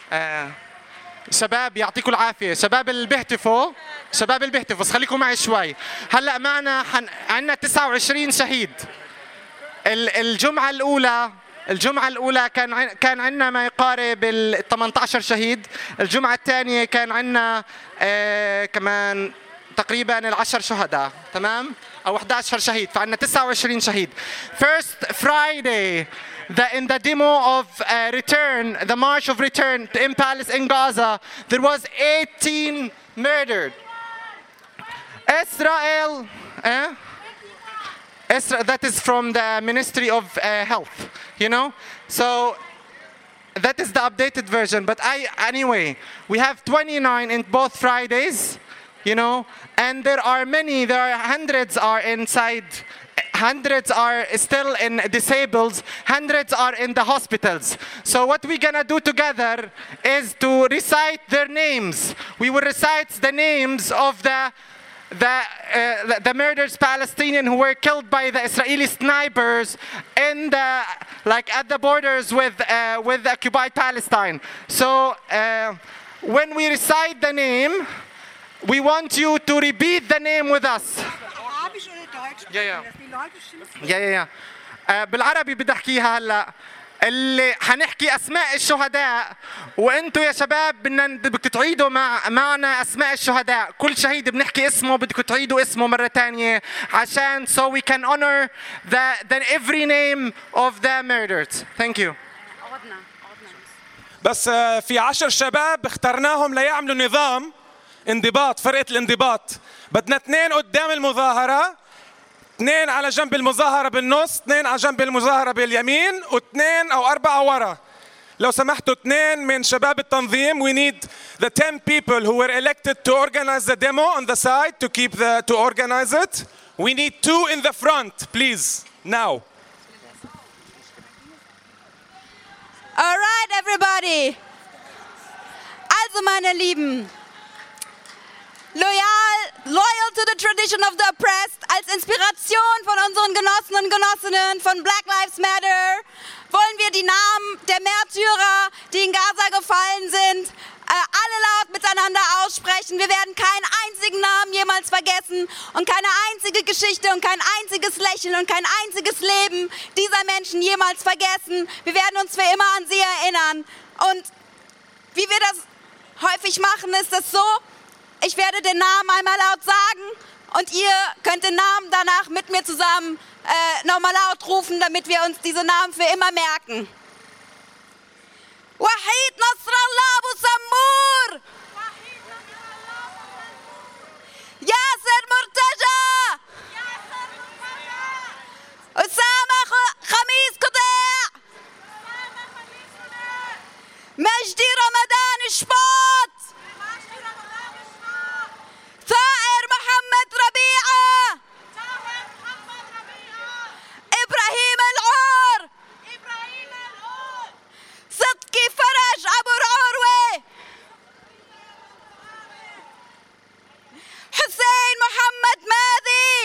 شباب يعطيكم العافية، شباب البهتفوا بس خليكم معي شوي. هلأ معنا عنا 29 شهيد. الجمعة الأولى كان عنا ما يقارب 18 شهيد. الجمعة الثانية كان عنا كمان تقريبا 10 شهداء، تمام؟ أو 11 شهيد، فعنا 29 شهيد. First Friday, in the demo of return, the march of return in Palace in Gaza, there was 18 murdered. Israel, that is from the Ministry of Health, you know? So that is the updated version. But anyway, we have 29 in both Fridays, you know, and there are hundreds are inside. Hundreds are still in disabled, hundreds are in the hospitals. So what we're gonna do together is to recite their names. We will recite the names of the murdered Palestinians who were killed by the Israeli snipers at the borders with occupied Palestine. So when we recite the name, we want you to repeat the name with us. يا بالعربي بدي احكيها هلا. اللي حنحكي اسماء الشهداء، وانتم يا شباب بدكم تعيدوا معنا اسماء الشهداء. كل شهيد بنحكي اسمه، بدكم تعيدوا اسمه مره ثانيه عشان so we can honor the every name of the murdered. Thank you. بس في 10 شباب اخترناهم ليعملوا نظام انضباط، فرقة الانضباط. بدنا 2 قدام المظاهرة، 2 على جنب المظاهرة بالنص، 2 على جنب المظاهرة باليمين، و2 أو 4 ورا. لو سمحتوا 2 من شباب التنظيم. We need the 10 people who were elected to organize the demo on the side to organize it. We need 2 in the front, please, now. All right, everybody. Also, meine Lieben, loyal to the tradition of the oppressed, als Inspiration von unseren Genossen und Genossinnen von Black Lives Matter wollen wir die Namen der Märtyrer, die in Gaza gefallen sind, alle laut miteinander aussprechen. Wir werden keinen einzigen Namen jemals vergessen und keine einzige Geschichte und kein einziges Lächeln und kein einziges Leben dieser Menschen jemals vergessen. Wir werden uns für immer an sie erinnern. Und wie wir das häufig machen, ist es so: Ich werde den Namen einmal laut sagen und ihr könnt den Namen danach mit mir zusammen nochmal laut rufen, damit wir uns diese Namen für immer merken. Wahid Nasrallah Abu Sammur, Yasser Murtaja, Osama Khamis Qada', Majdi Ramadan Shbat, ثائر محمد ربيعة، إبراهيم العور، صدقي فرج أبو العروة، حسين محمد ماذي،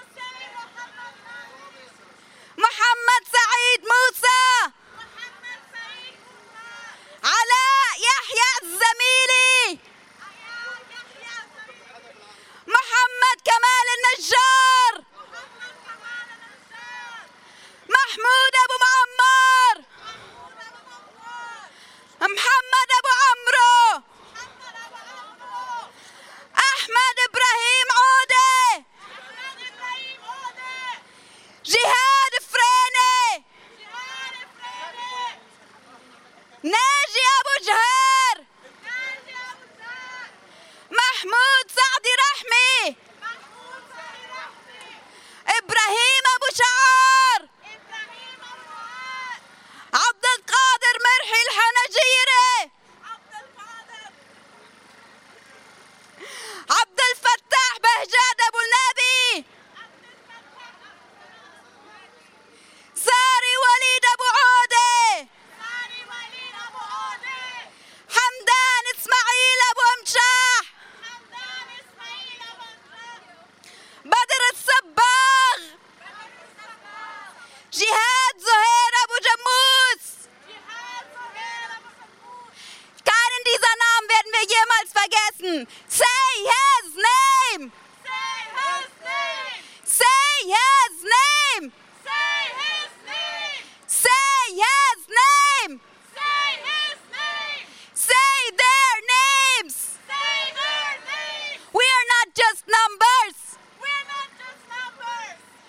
محمد سعيد موسى، علاء يحيى الزميل. Satan,